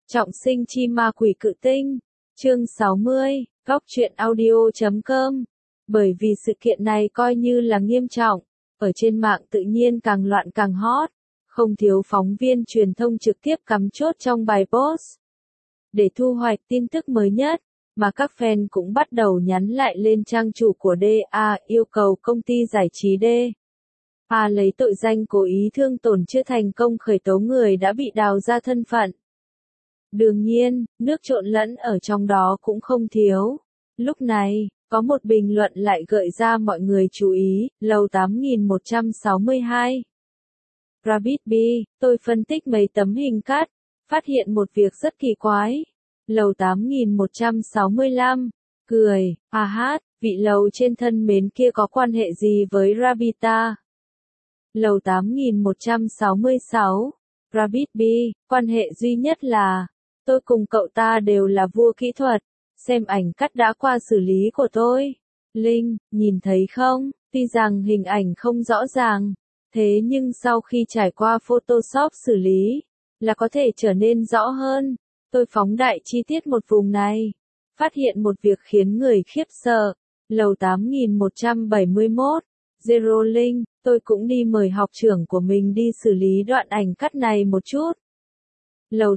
Trọng sinh chi ma quỷ cự tinh. Chương 60, góc truyện audio.com. Bởi vì sự kiện này coi như là nghiêm trọng, ở trên mạng tự nhiên càng loạn càng hot, không thiếu phóng viên truyền thông trực tiếp cắm chốt trong bài post. Để thu hoạch tin tức mới nhất, mà các fan cũng bắt đầu nhắn lại lên trang chủ của DA yêu cầu công ty giải trí DA lấy tội danh cố ý thương tổn chưa thành công khởi tố người đã bị đào ra thân phận. Đương nhiên, nước trộn lẫn ở trong đó cũng không thiếu. Lúc này, có một bình luận lại gợi ra mọi người chú ý, lầu 8162. Rabbit B, tôi phân tích mấy tấm hình cắt, phát hiện một việc rất kỳ quái. Lầu 8165, cười, vị lầu trên thân mến kia có quan hệ gì với Rabita? Lầu 8166, Rabbit B, quan hệ duy nhất là, tôi cùng cậu ta đều là vua kỹ thuật, xem ảnh cắt đã qua xử lý của tôi. Linh, nhìn thấy không, tuy rằng hình ảnh không rõ ràng, thế nhưng sau khi trải qua Photoshop xử lý, là có thể trở nên rõ hơn. Tôi phóng đại chi tiết một vùng này, phát hiện một việc khiến người khiếp sợ. Lầu 8171, Zero Linh, tôi cũng đi mời học trưởng của mình đi xử lý đoạn ảnh cắt này một chút. Lầu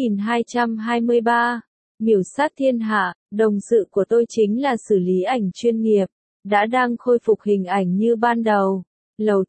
8223, miểu sát thiên hạ, đồng sự của tôi chính là xử lý ảnh chuyên nghiệp, đã đang khôi phục hình ảnh như ban đầu. Lầu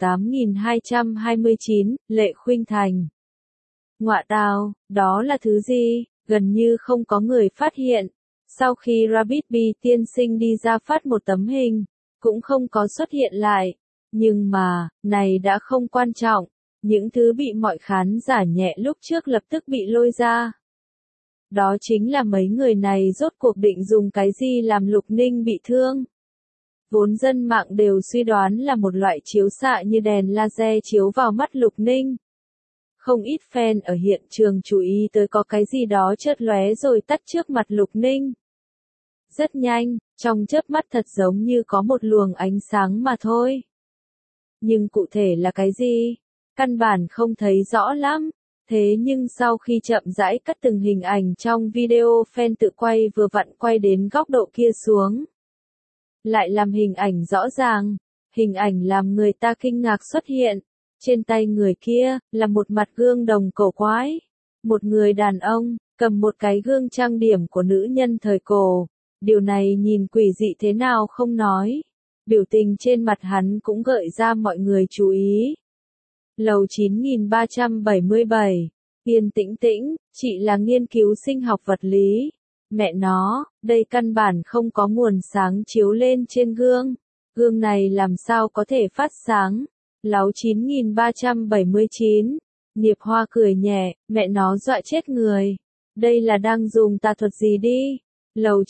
8229, Lệ Khuynh Thành. Ngọa tào, đó là thứ gì? Gần như không có người phát hiện. Sau khi Rabbit B tiên sinh đi ra phát một tấm hình, cũng không có xuất hiện lại. Nhưng mà, này đã không quan trọng. Những thứ bị mọi khán giả nhẹ lúc trước lập tức bị lôi ra. Đó chính là mấy người này rốt cuộc định dùng cái gì làm Lục Ninh bị thương. Vốn dân mạng đều suy đoán là một loại chiếu xạ như đèn laser chiếu vào mắt Lục Ninh. Không ít fan ở hiện trường chú ý tới có cái gì đó chớp lóe rồi tắt trước mặt Lục Ninh. Rất nhanh, trong chớp mắt thật giống như có một luồng ánh sáng mà thôi. Nhưng cụ thể là cái gì? Căn bản không thấy rõ lắm. Thế nhưng sau khi chậm rãi cắt từng hình ảnh trong video, fan tự quay vừa vặn quay đến góc độ kia xuống. Lại làm hình ảnh rõ ràng. Hình ảnh làm người ta kinh ngạc xuất hiện. Trên tay người kia, là một mặt gương đồng cổ quái. Một người đàn ông, cầm một cái gương trang điểm của nữ nhân thời cổ. Điều này nhìn quỷ dị thế nào không nói. Biểu tình trên mặt hắn cũng gợi ra mọi người chú ý. Lầu 9377, Yên Tĩnh Tĩnh, chị là nghiên cứu sinh học vật lý. Mẹ nó, đây căn bản không có nguồn sáng chiếu lên trên gương. Gương này làm sao có thể phát sáng? Lầu 9379, Niệp Hoa cười nhẹ, mẹ nó dọa chết người. Đây là đang dùng tà thuật gì đi? Lầu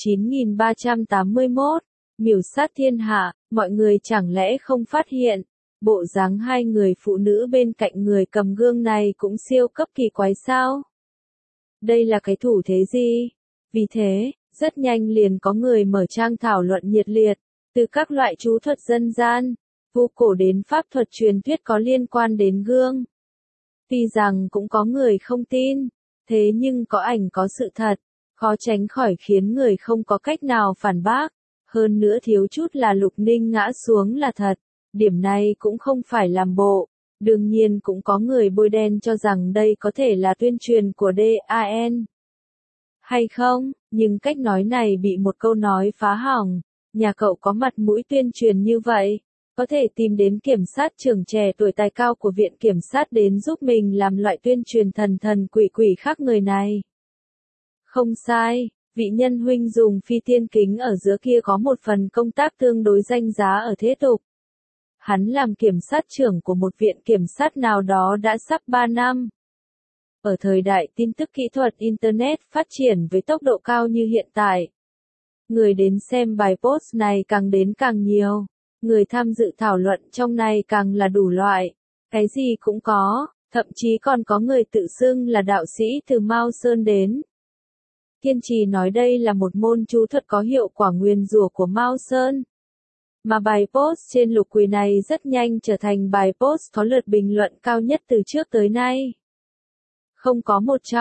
9381, miểu sát thiên hạ, mọi người chẳng lẽ không phát hiện? Bộ dáng hai người phụ nữ bên cạnh người cầm gương này cũng siêu cấp kỳ quái sao? Đây là cái thủ thế gì? Vì thế, rất nhanh liền có người mở trang thảo luận nhiệt liệt, từ các loại chú thuật dân gian, vu cổ đến pháp thuật truyền thuyết có liên quan đến gương. Tuy rằng cũng có người không tin, thế nhưng có ảnh có sự thật, khó tránh khỏi khiến người không có cách nào phản bác. Hơn nữa thiếu chút là Lục Ninh ngã xuống là thật. Điểm này cũng không phải làm bộ. Đương nhiên cũng có người bôi đen cho rằng đây có thể là tuyên truyền của DAN. Hay không, nhưng cách nói này bị một câu nói phá hỏng. Nhà cậu có mặt mũi tuyên truyền như vậy, có thể tìm đến kiểm sát trưởng trẻ tuổi tài cao của viện kiểm sát đến giúp mình làm loại tuyên truyền thần thần quỷ quỷ khác người này. Không sai, vị nhân huynh dùng phi tiên kính ở giữa kia có một phần công tác tương đối danh giá ở thế tục. Hắn làm kiểm sát trưởng của một viện kiểm sát nào đó đã sắp 3 năm. Ở thời đại tin tức kỹ thuật Internet phát triển với tốc độ cao như hiện tại, người đến xem bài post này càng đến càng nhiều. Người tham dự thảo luận trong này càng là đủ loại. Cái gì cũng có, thậm chí còn có người tự xưng là đạo sĩ từ Mao Sơn đến. Kiên trì nói đây là một môn chú thuật có hiệu quả nguyền rủa của Mao Sơn. Mà bài post trên Lục Quỳ này rất nhanh trở thành bài post có lượt bình luận cao nhất từ trước tới nay. Không có một trong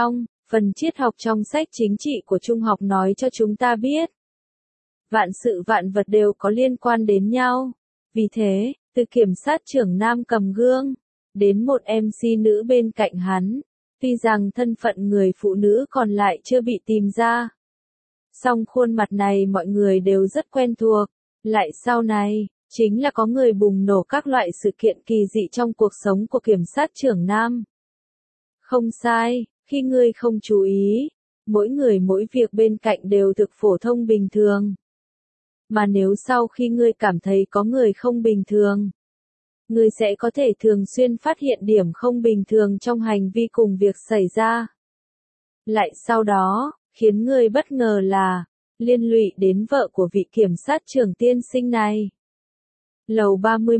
Phần triết học trong sách chính trị của trung học nói cho chúng ta biết, vạn sự vạn vật đều có liên quan đến nhau. Vì thế, từ kiểm sát trưởng nam cầm gương, đến một MC nữ bên cạnh hắn, tuy rằng thân phận người phụ nữ còn lại chưa bị tìm ra, song khuôn mặt này mọi người đều rất quen thuộc. Lại sau này, chính là có người bùng nổ các loại sự kiện kỳ dị trong cuộc sống của kiểm sát trưởng nam. Không sai, khi ngươi không chú ý, mỗi người mỗi việc bên cạnh đều thực phổ thông bình thường. Mà nếu sau khi ngươi cảm thấy có người không bình thường, ngươi sẽ có thể thường xuyên phát hiện điểm không bình thường trong hành vi cùng việc xảy ra. Lại sau đó, khiến ngươi bất ngờ là, liên lụy đến vợ của vị kiểm sát trưởng tiên sinh này. Lầu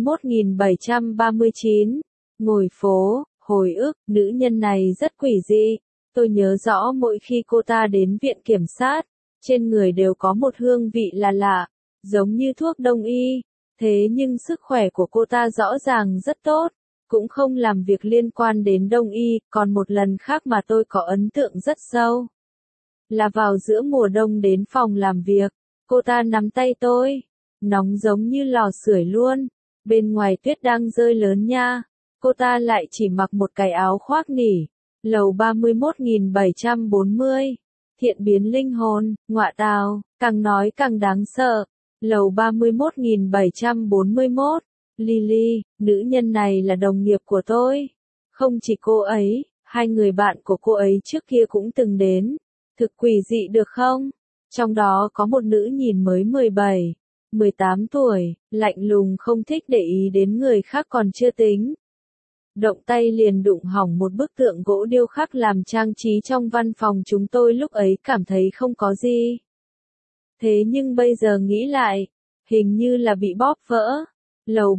31.739, ngồi phố, hồi ức, nữ nhân này rất quỷ dị. Tôi nhớ rõ mỗi khi cô ta đến viện kiểm sát, trên người đều có một hương vị là lạ, giống như thuốc đông y. Thế nhưng sức khỏe của cô ta rõ ràng rất tốt, cũng không làm việc liên quan đến đông y. Còn một lần khác mà tôi có ấn tượng rất sâu, là vào giữa mùa đông đến phòng làm việc, cô ta nắm tay tôi, nóng giống như lò sưởi luôn, bên ngoài tuyết đang rơi lớn nha, cô ta lại chỉ mặc một cái áo khoác nỉ. Lầu 31.740, thiện biến linh hồn, ngọa tào, càng nói càng đáng sợ. Lầu 31.741, Lily, nữ nhân này là đồng nghiệp của tôi. Không chỉ cô ấy, hai người bạn của cô ấy trước kia cũng từng đến. Thực quỷ dị được không? Trong đó có một nữ nhìn mới 17, 18 tuổi, lạnh lùng không thích để ý đến người khác còn chưa tính. Động tay liền đụng hỏng một bức tượng gỗ điêu khắc làm trang trí trong văn phòng chúng tôi, lúc ấy cảm thấy không có gì. Thế nhưng bây giờ nghĩ lại, hình như là bị bóp vỡ. Lầu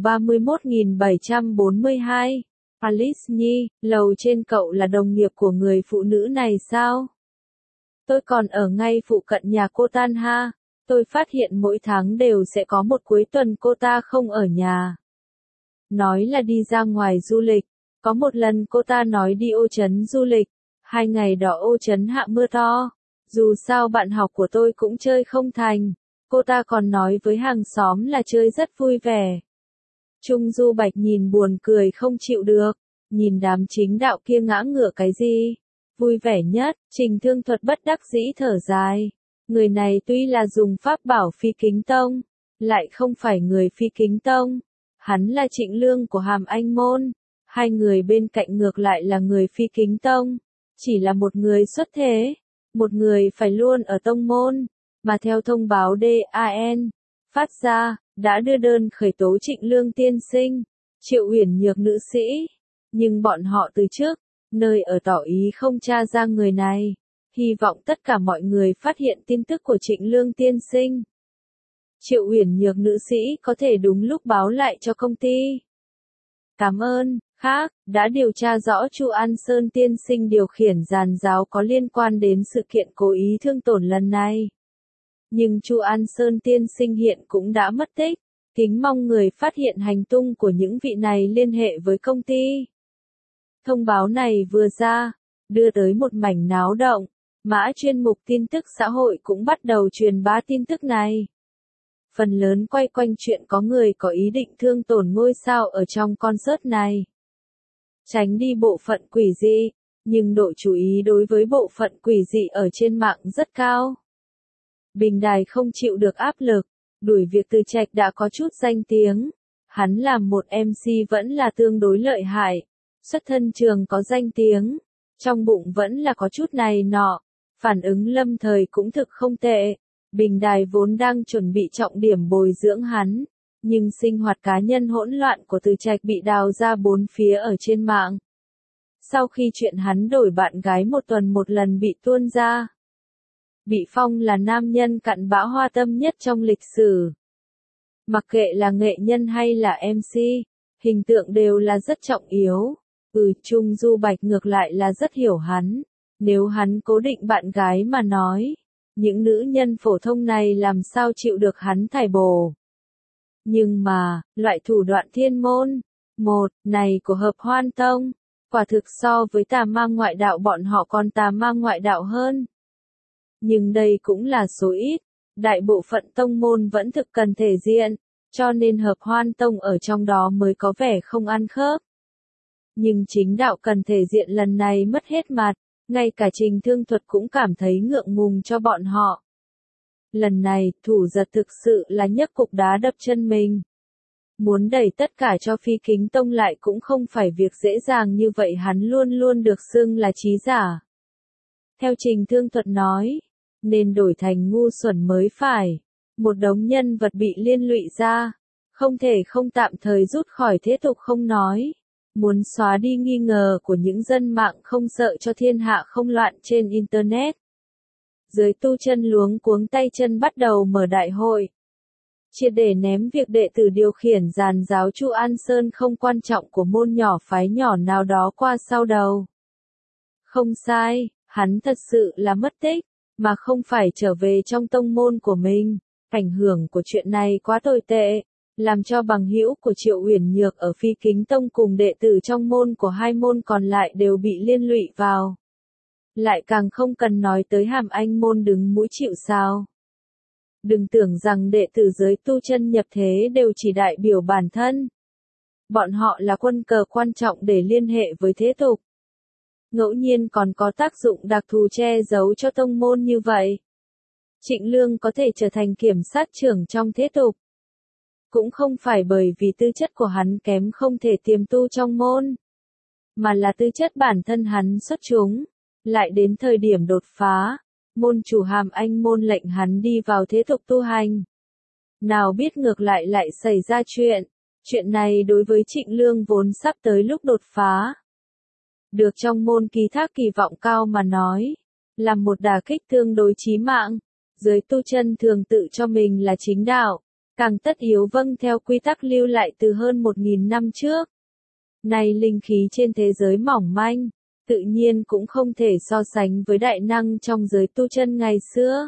31.742, Alice Nhi, lầu trên cậu là đồng nghiệp của người phụ nữ này sao? Tôi còn ở ngay phụ cận nhà cô ta ha. Tôi phát hiện mỗi tháng đều sẽ có một cuối tuần cô ta không ở nhà. Nói là đi ra ngoài du lịch. Có một lần cô ta nói đi Ô Trấn du lịch. 2 ngày đó Ô Trấn hạ mưa to. Dù sao bạn học của tôi cũng chơi không thành. Cô ta còn nói với hàng xóm là chơi rất vui vẻ. Trung Du Bạch nhìn buồn cười không chịu được. Nhìn đám chính đạo kia ngã ngửa cái gì? Vui vẻ nhất, Trình Thương Thuật bất đắc dĩ thở dài. Người này tuy là dùng pháp bảo Phi Kính Tông, lại không phải người Phi Kính Tông. Hắn là Trịnh Lương của Hàm Anh Môn. Hai người bên cạnh ngược lại là người Phi Kính Tông. Chỉ là một người xuất thế, một người phải luôn ở tông môn. Mà theo thông báo DAN phát ra, đã đưa đơn khởi tố Trịnh Lương tiên sinh, Triệu Uyển Nhược nữ sĩ. Nhưng bọn họ từ trước, nơi ở tỏ ý không tra ra người này. Hy vọng tất cả mọi người phát hiện tin tức của Trịnh Lương tiên sinh. Triệu Uyển Nhược nữ sĩ có thể đúng lúc báo lại cho công ty. Cảm ơn. Khác, đã điều tra rõ Chu An Sơn tiên sinh điều khiển giàn giáo có liên quan đến sự kiện cố ý thương tổn lần này. Nhưng Chu An Sơn tiên sinh hiện cũng đã mất tích. Kính mong người phát hiện hành tung của những vị này liên hệ với công ty. Thông báo này vừa ra, đưa tới một mảnh náo động. Mã chuyên mục tin tức xã hội cũng bắt đầu truyền bá tin tức này. Phần lớn quay quanh chuyện có người có ý định thương tổn ngôi sao ở trong concert này. Tránh đi bộ phận quỷ dị, nhưng độ chú ý đối với bộ phận quỷ dị ở trên mạng rất cao. Bình Đài không chịu được áp lực, đuổi việc Từ Trạch đã có chút danh tiếng. Hắn làm một MC vẫn là tương đối lợi hại, xuất thân trường có danh tiếng, trong bụng vẫn là có chút này nọ, phản ứng lâm thời cũng thực không tệ. Bình Đài vốn đang chuẩn bị trọng điểm bồi dưỡng hắn, nhưng sinh hoạt cá nhân hỗn loạn của Từ Trạch bị đào ra bốn phía ở trên mạng. Sau khi chuyện hắn đổi bạn gái một tuần một lần bị tuôn ra, bị phong là nam nhân cặn bã hoa tâm nhất trong lịch sử. Mặc kệ là nghệ nhân hay là MC, hình tượng đều là rất trọng yếu. Trung Du Bạch ngược lại là rất hiểu hắn. Nếu hắn cố định bạn gái mà nói, những nữ nhân phổ thông này làm sao chịu được hắn thải bổ. Nhưng mà, loại thủ đoạn thiên môn, một, này của Hợp Hoan Tông, Quả thực so với tà ma ngoại đạo bọn họ còn tà ma ngoại đạo hơn. Nhưng đây cũng là số ít, đại bộ phận tông môn vẫn thực cần thể diện, cho nên Hợp Hoan Tông ở trong đó mới có vẻ không ăn khớp. Nhưng chính đạo cần thể diện lần này mất hết mặt, ngay cả Trình Thương Thuật cũng cảm thấy ngượng ngùng cho bọn họ. Lần này, Thủ Giật thực sự là nhấc cục đá đập chân mình. Muốn đẩy tất cả cho Phi Kính Tông lại cũng không phải việc dễ dàng như vậy, hắn luôn luôn được xưng là trí giả. Theo Trình Thương Thuật nói, nên đổi thành ngu xuẩn mới phải. Một đống nhân vật bị liên lụy ra, không thể không tạm thời rút khỏi thế tục không nói. Muốn xóa đi nghi ngờ của những dân mạng không sợ cho thiên hạ không loạn trên Internet. Giới tu chân luống cuống tay chân bắt đầu mở đại hội. Triệt để ném việc đệ tử điều khiển giàn giáo Chu An Sơn không quan trọng của môn nhỏ phái nhỏ nào đó qua sau đầu. Không sai, hắn thật sự là mất tích, mà không phải trở về trong tông môn của mình. Ảnh hưởng của chuyện này quá tồi tệ, làm cho bằng hữu của Triệu Uyển Nhược ở Phi Kính Tông cùng đệ tử trong môn của hai môn còn lại đều bị liên lụy vào. Lại càng không cần nói tới Hàm Anh môn đứng mũi chịu sào. Đừng tưởng rằng đệ tử giới tu chân nhập thế đều chỉ đại biểu bản thân. Bọn họ là quân cờ quan trọng để liên hệ với thế tục. Ngẫu nhiên còn có tác dụng đặc thù che giấu cho tông môn như vậy. Trịnh Lương có thể trở thành kiểm sát trưởng trong thế tục. Cũng không phải bởi vì tư chất của hắn kém không thể tiềm tu trong môn, mà là tư chất bản thân hắn xuất chúng. Lại đến thời điểm đột phá, môn chủ Hàm Anh môn lệnh hắn đi vào thế tục tu hành. Nào biết ngược lại xảy ra chuyện. Chuyện này đối với Trịnh Lương vốn sắp tới lúc đột phá, được trong môn ký thác kỳ vọng cao mà nói, là một đả kích tương đối chí mạng. Giới tu chân thường tự cho mình là chính đạo, càng tất yếu vâng theo quy tắc lưu lại từ hơn 1.000 năm trước. Nay linh khí trên thế giới mỏng manh, tự nhiên cũng không thể so sánh với đại năng trong giới tu chân ngày xưa.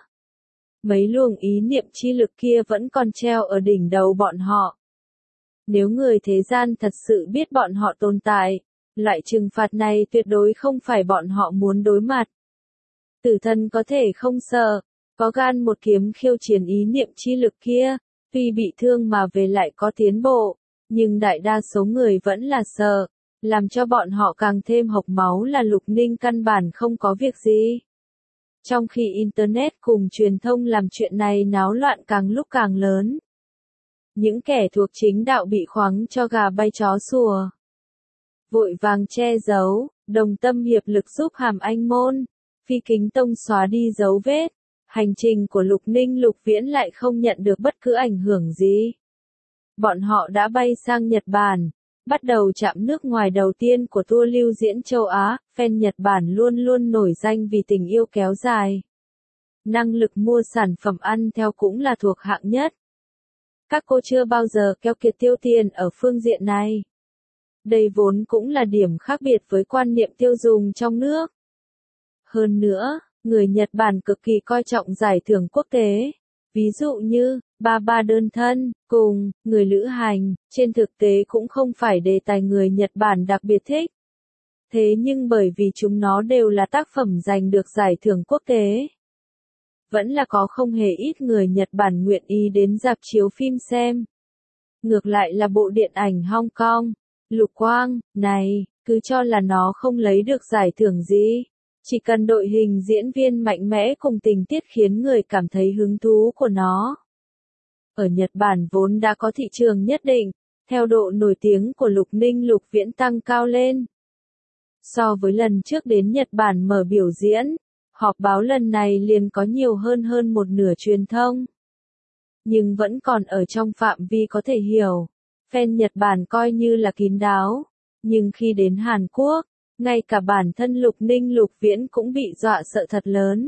Mấy luồng ý niệm chi lực kia vẫn còn treo ở đỉnh đầu bọn họ. Nếu người thế gian thật sự biết bọn họ tồn tại, loại trừng phạt này tuyệt đối không phải bọn họ muốn đối mặt. Tử thần có thể không sợ, có gan một kiếm khiêu chiến ý niệm chi lực kia, tuy bị thương mà về lại có tiến bộ, nhưng đại đa số người vẫn là sợ, làm cho bọn họ càng thêm hộc máu là Lục Ninh căn bản không có việc gì. Trong khi Internet cùng truyền thông làm chuyện này náo loạn càng lúc càng lớn. Những kẻ thuộc chính đạo bị khoáng cho gà bay chó sủa. Vội vàng che giấu, đồng tâm hiệp lực giúp Hàm Anh môn, Phi Kính Tông xóa đi dấu vết. Hành trình của Lục Ninh Lục Viễn lại không nhận được bất cứ ảnh hưởng gì. Bọn họ đã bay sang Nhật Bản, bắt đầu chạm nước ngoài đầu tiên của tour lưu diễn châu Á. Fan Nhật Bản luôn luôn nổi danh vì tình yêu kéo dài. Năng lực mua sản phẩm ăn theo cũng là thuộc hạng nhất. Các cô chưa bao giờ keo kiệt tiêu tiền ở phương diện này. Đây vốn cũng là điểm khác biệt với quan niệm tiêu dùng trong nước. Hơn nữa, người Nhật Bản cực kỳ coi trọng giải thưởng quốc tế. Ví dụ như, ba đơn thân, cùng, người lữ hành, trên thực tế cũng không phải đề tài người Nhật Bản đặc biệt thích. Thế nhưng bởi vì chúng nó đều là tác phẩm giành được giải thưởng quốc tế, vẫn là có không hề ít người Nhật Bản nguyện ý đến rạp chiếu phim xem. Ngược lại là bộ điện ảnh Hong Kong, Lục Quang, này, cứ cho là nó không lấy được giải thưởng gì. Chỉ cần đội hình diễn viên mạnh mẽ cùng tình tiết khiến người cảm thấy hứng thú của nó. Ở Nhật Bản vốn đã có thị trường nhất định, theo độ nổi tiếng của Lục Ninh Lục Viễn tăng cao lên. So với lần trước đến Nhật Bản mở biểu diễn, họp báo lần này liền có nhiều hơn một nửa truyền thông. Nhưng vẫn còn ở trong phạm vi có thể hiểu. Fan Nhật Bản coi như là kín đáo. Nhưng khi đến Hàn Quốc, ngay cả bản thân Lục Ninh Lục Viễn cũng bị dọa sợ thật lớn.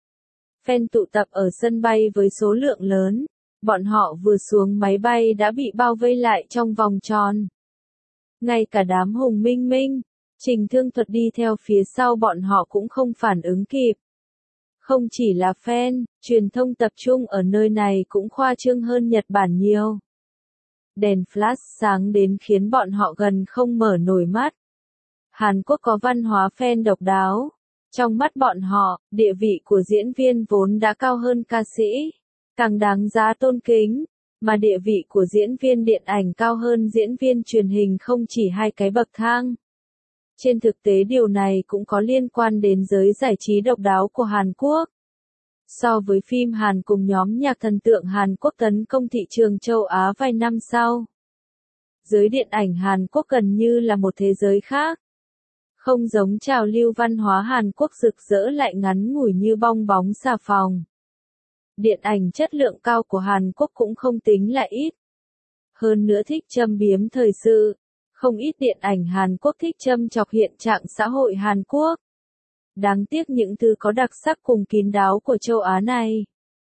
Fan tụ tập ở sân bay với số lượng lớn. Bọn họ vừa xuống máy bay đã bị bao vây lại trong vòng tròn. Ngay cả đám Hùng Minh Minh, Trình Thương Thuật đi theo phía sau bọn họ cũng không phản ứng kịp. Không chỉ là fan, truyền thông tập trung ở nơi này cũng khoa trương hơn Nhật Bản nhiều. Đèn flash sáng đến khiến bọn họ gần không mở nổi mắt. Hàn Quốc có văn hóa fan độc đáo. Trong mắt bọn họ, địa vị của diễn viên vốn đã cao hơn ca sĩ, càng đáng giá tôn kính, mà địa vị của diễn viên điện ảnh cao hơn diễn viên truyền hình không chỉ hai cái bậc thang. Trên thực tế điều này cũng có liên quan đến giới giải trí độc đáo của Hàn Quốc. So với phim Hàn cùng nhóm nhạc thần tượng Hàn Quốc tấn công thị trường châu Á vài năm sau, giới điện ảnh Hàn Quốc gần như là một thế giới khác. Không giống trào lưu văn hóa Hàn Quốc rực rỡ lại ngắn ngủi như bong bóng xà phòng. Điện ảnh chất lượng cao của Hàn Quốc cũng không tính là ít. Hơn nữa thích châm biếm thời sự. Không ít điện ảnh Hàn Quốc thích châm chọc hiện trạng xã hội Hàn Quốc. Đáng tiếc những thứ có đặc sắc cùng kín đáo của châu Á này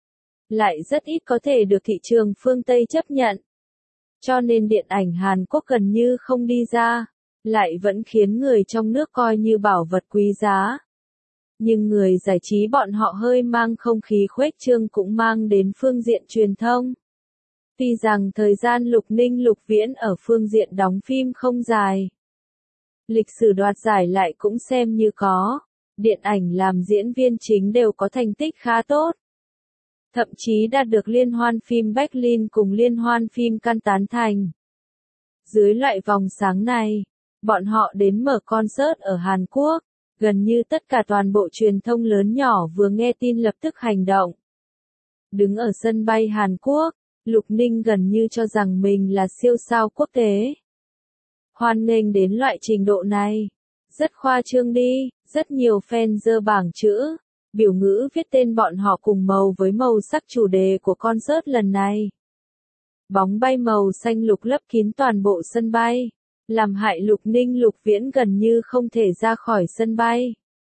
lại rất ít có thể được thị trường phương Tây chấp nhận. Cho nên điện ảnh Hàn Quốc gần như không đi ra, lại vẫn khiến người trong nước coi như bảo vật quý giá. Nhưng người giải trí bọn họ hơi mang không khí khuếch trương cũng mang đến phương diện truyền thông. Tuy rằng thời gian Lục Ninh Lục Viễn ở phương diện đóng phim không dài, lịch sử đoạt giải lại cũng xem như có, điện ảnh làm diễn viên chính đều có thành tích khá tốt. Thậm chí đạt được liên hoan phim Berlin cùng liên hoan phim Cannes tán thành. Dưới loại vòng sáng này, bọn họ đến mở concert ở Hàn Quốc, gần như tất cả toàn bộ truyền thông lớn nhỏ vừa nghe tin lập tức hành động. Đứng ở sân bay Hàn Quốc, Lục Ninh gần như cho rằng mình là siêu sao quốc tế. Hoan nghênh đến loại trình độ này. Rất khoa trương đi, rất nhiều fan giơ bảng chữ, biểu ngữ viết tên bọn họ cùng màu với màu sắc chủ đề của concert lần này. Bóng bay màu xanh lục lấp kín toàn bộ sân bay, làm hại Lục Ninh Lục Viễn gần như không thể ra khỏi sân bay.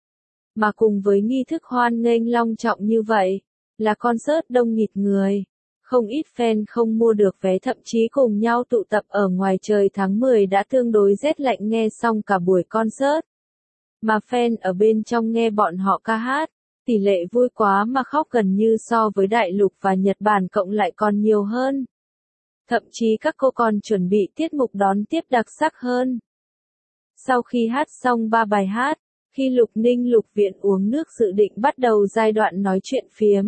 Mà cùng với nghi thức hoan nghênh long trọng như vậy, là concert đông nghịt người. Không ít fan không mua được vé thậm chí cùng nhau tụ tập ở ngoài trời tháng 10 đã tương đối rét lạnh nghe xong cả buổi concert. Mà fan ở bên trong nghe bọn họ ca hát, tỷ lệ vui quá mà khóc gần như so với Đại Lục và Nhật Bản cộng lại còn nhiều hơn. Thậm chí các cô còn chuẩn bị tiết mục đón tiếp đặc sắc hơn. Sau khi hát xong 3 bài hát, khi Lục Ninh Lục Viễn uống nước dự định bắt đầu giai đoạn nói chuyện phiếm,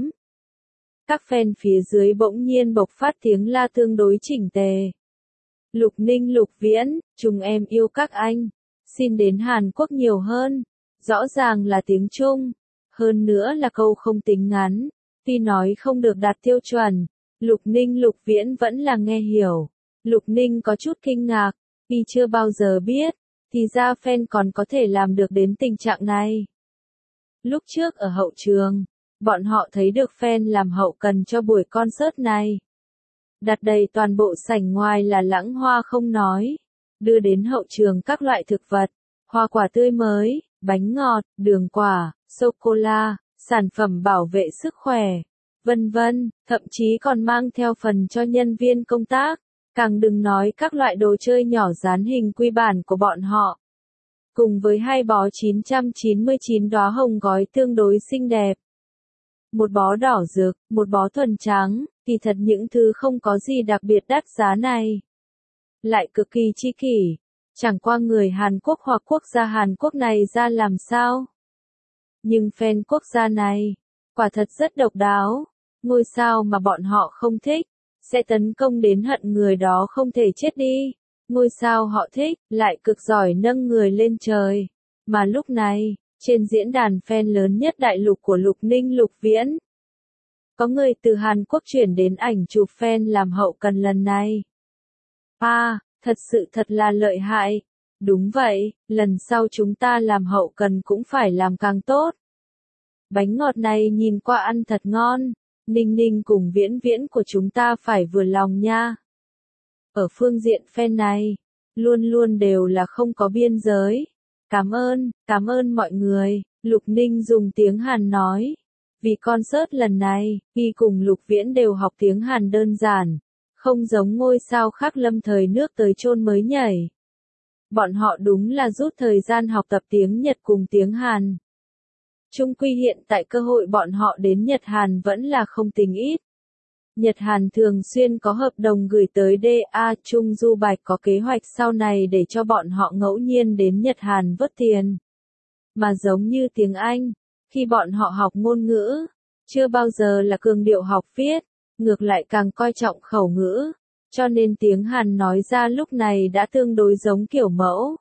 các fan phía dưới bỗng nhiên bộc phát tiếng la tương đối chỉnh tề. Lục Ninh Lục Viễn, chúng em yêu các anh. Xin đến Hàn Quốc nhiều hơn. Rõ ràng là tiếng Trung. Hơn nữa là câu không tính ngắn. Tuy nói không được đạt tiêu chuẩn, Lục Ninh Lục Viễn vẫn là nghe hiểu. Lục Ninh có chút kinh ngạc, vì chưa bao giờ biết, thì ra fan còn có thể làm được đến tình trạng này. Lúc trước ở hậu trường, bọn họ thấy được fan làm hậu cần cho buổi concert này. Đặt đầy toàn bộ sảnh ngoài là lãng hoa không nói. Đưa đến hậu trường các loại thực vật, hoa quả tươi mới, bánh ngọt, đường quả, sô-cô-la, sản phẩm bảo vệ sức khỏe, vân vân, thậm chí còn mang theo phần cho nhân viên công tác. Càng đừng nói các loại đồ chơi nhỏ dán hình quy bản của bọn họ. Cùng với 2 bó 999 đóa hồng gói tương đối xinh đẹp. Một bó đỏ rực, một bó thuần trắng, thì thật những thứ không có gì đặc biệt đắt giá này. Lại cực kỳ chi kỷ, chẳng qua người Hàn Quốc hoặc quốc gia Hàn Quốc này ra làm sao. Nhưng fan quốc gia này, quả thật rất độc đáo, ngôi sao mà bọn họ không thích, sẽ tấn công đến hận người đó không thể chết đi. Ngôi sao họ thích, lại cực giỏi nâng người lên trời. Mà lúc này, trên diễn đàn fan lớn nhất Đại Lục của Lục Ninh Lục Viễn, có người từ Hàn Quốc chuyển đến ảnh chụp fan làm hậu cần lần này. Thật sự thật là lợi hại. Đúng vậy, lần sau chúng ta làm hậu cần cũng phải làm càng tốt. Bánh ngọt này nhìn qua ăn thật ngon. Ninh Ninh cùng Viễn Viễn của chúng ta phải vừa lòng nha. Ở phương diện fan này, luôn luôn đều là không có biên giới. Cảm ơn mọi người, Lục Ninh dùng tiếng Hàn nói. Vì concert lần này, y cùng Lục Viễn đều học tiếng Hàn đơn giản, không giống ngôi sao khác lâm thời nước tới chôn mới nhảy. Bọn họ đúng là rút thời gian học tập tiếng Nhật cùng tiếng Hàn. Chung quy hiện tại cơ hội bọn họ đến Nhật Hàn vẫn là không tính ít. Nhật Hàn thường xuyên có hợp đồng gửi tới DA, Trung Du Bạch có kế hoạch sau này để cho bọn họ ngẫu nhiên đến Nhật Hàn vớt tiền. Mà giống như tiếng Anh, khi bọn họ học ngôn ngữ, chưa bao giờ là cường điệu học viết, ngược lại càng coi trọng khẩu ngữ, cho nên tiếng Hàn nói ra lúc này đã tương đối giống kiểu mẫu.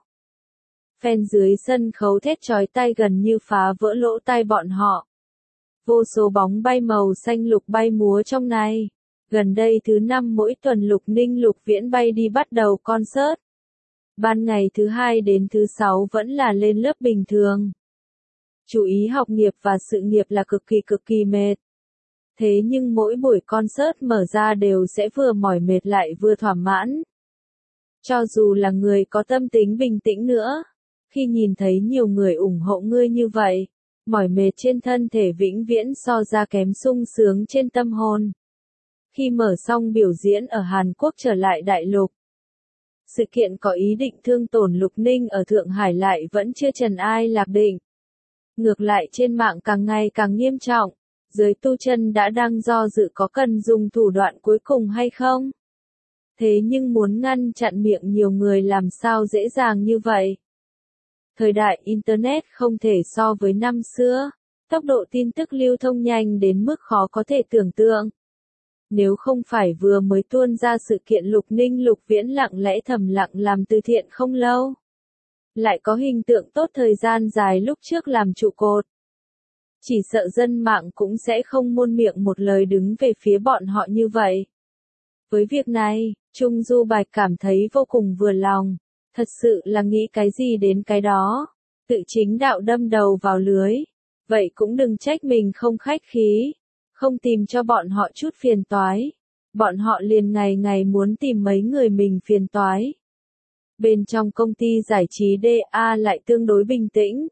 Fan dưới sân khấu thét chói tai gần như phá vỡ lỗ tai bọn họ. Vô số bóng bay màu xanh lục bay múa trong này. Gần đây thứ 5 mỗi tuần Lục Ninh Lục Viễn bay đi bắt đầu concert. Ban ngày thứ 2 đến thứ 6 vẫn là lên lớp bình thường. Chú ý học nghiệp và sự nghiệp là cực kỳ mệt. Thế nhưng mỗi buổi concert mở ra đều sẽ vừa mỏi mệt lại vừa thỏa mãn. Cho dù là người có tâm tính bình tĩnh nữa, khi nhìn thấy nhiều người ủng hộ ngươi như vậy, mỏi mệt trên thân thể vĩnh viễn so ra kém sung sướng trên tâm hồn. Khi mở xong biểu diễn ở Hàn Quốc trở lại đại lục, sự kiện có ý định thương tổn Lục Ninh ở Thượng Hải lại vẫn chưa trần ai lạc định. Ngược lại trên mạng càng ngày càng nghiêm trọng, giới tu chân đã đang do dự có cần dùng thủ đoạn cuối cùng hay không. Thế nhưng muốn ngăn chặn miệng nhiều người làm sao dễ dàng như vậy. Thời đại Internet không thể so với năm xưa, tốc độ tin tức lưu thông nhanh đến mức khó có thể tưởng tượng. Nếu không phải vừa mới tuôn ra sự kiện Lục Ninh Lục Viễn lặng lẽ thầm lặng làm từ thiện không lâu, lại có hình tượng tốt thời gian dài lúc trước làm trụ cột, chỉ sợ dân mạng cũng sẽ không muôn miệng một lời đứng về phía bọn họ như vậy. Với việc này, Trung Du Bạch cảm thấy vô cùng vừa lòng, thật sự là nghĩ cái gì đến cái đó, tự chính đạo đâm đầu vào lưới, vậy cũng đừng trách mình không khách khí, không tìm cho bọn họ chút phiền toái, bọn họ liền ngày ngày muốn tìm mấy người mình phiền toái. Bên trong công ty giải trí DA lại tương đối bình tĩnh.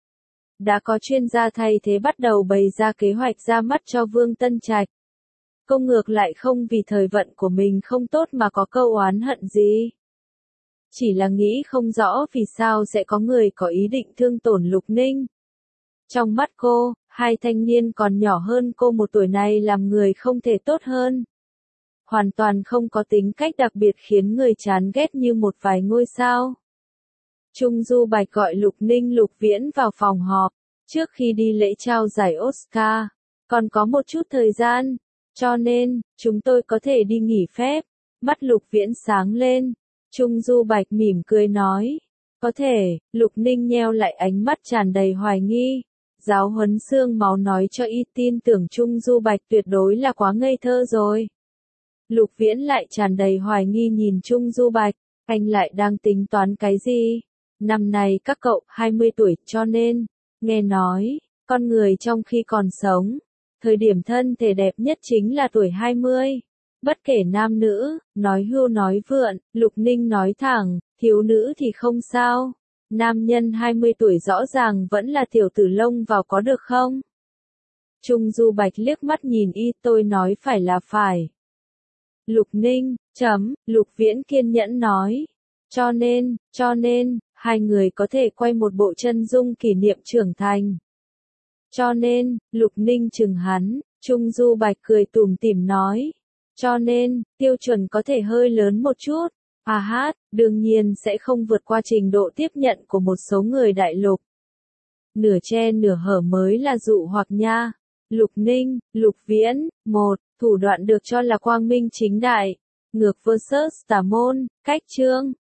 Đã có chuyên gia thay thế bắt đầu bày ra kế hoạch ra mắt cho Vương Tân Trạch. Công ngược lại không vì thời vận của mình không tốt mà có câu oán hận gì. Chỉ là nghĩ không rõ vì sao sẽ có người có ý định thương tổn Lục Ninh. Trong mắt cô, hai thanh niên còn nhỏ hơn cô 1 tuổi này làm người không thể tốt hơn. Hoàn toàn không có tính cách đặc biệt khiến người chán ghét như một vài ngôi sao. Trung Du Bạch gọi Lục Ninh Lục Viễn vào phòng họp, trước khi đi lễ trao giải Oscar, còn có một chút thời gian, cho nên, chúng tôi có thể đi nghỉ phép. Mắt Lục Viễn sáng lên, Trung Du Bạch mỉm cười nói, có thể. Lục Ninh nheo lại ánh mắt tràn đầy hoài nghi. Giáo huấn xương máu nói cho y tin tưởng Trung Du Bạch tuyệt đối là quá ngây thơ rồi. Lục Viễn lại tràn đầy hoài nghi nhìn Trung Du Bạch, anh lại đang tính toán cái gì? Năm nay các cậu 20 tuổi cho nên, nghe nói, con người trong khi còn sống, thời điểm thân thể đẹp nhất chính là tuổi 20. Bất kể nam nữ, nói hưu nói vượn, Lục Ninh nói thẳng, thiếu nữ thì không sao. Nam nhân 20 tuổi rõ ràng vẫn là tiểu tử lông vào có được không? Trung Du Bạch liếc mắt nhìn y, tôi nói phải là phải. Lục Ninh, Lục Viễn kiên nhẫn nói. Cho nên, hai người có thể quay một bộ chân dung kỷ niệm trưởng thành. Cho nên, Lục Ninh chừng hắn, Trung Du Bạch cười tủm tỉm nói. Cho nên, tiêu chuẩn có thể hơi lớn một chút. Đương nhiên sẽ không vượt qua trình độ tiếp nhận của một số người đại lục. Nửa che nửa hở mới là dụ hoặc nha. Lục Ninh, Lục Viễn, thủ đoạn được cho là quang minh chính đại. Ngược versus tà môn, cách chương.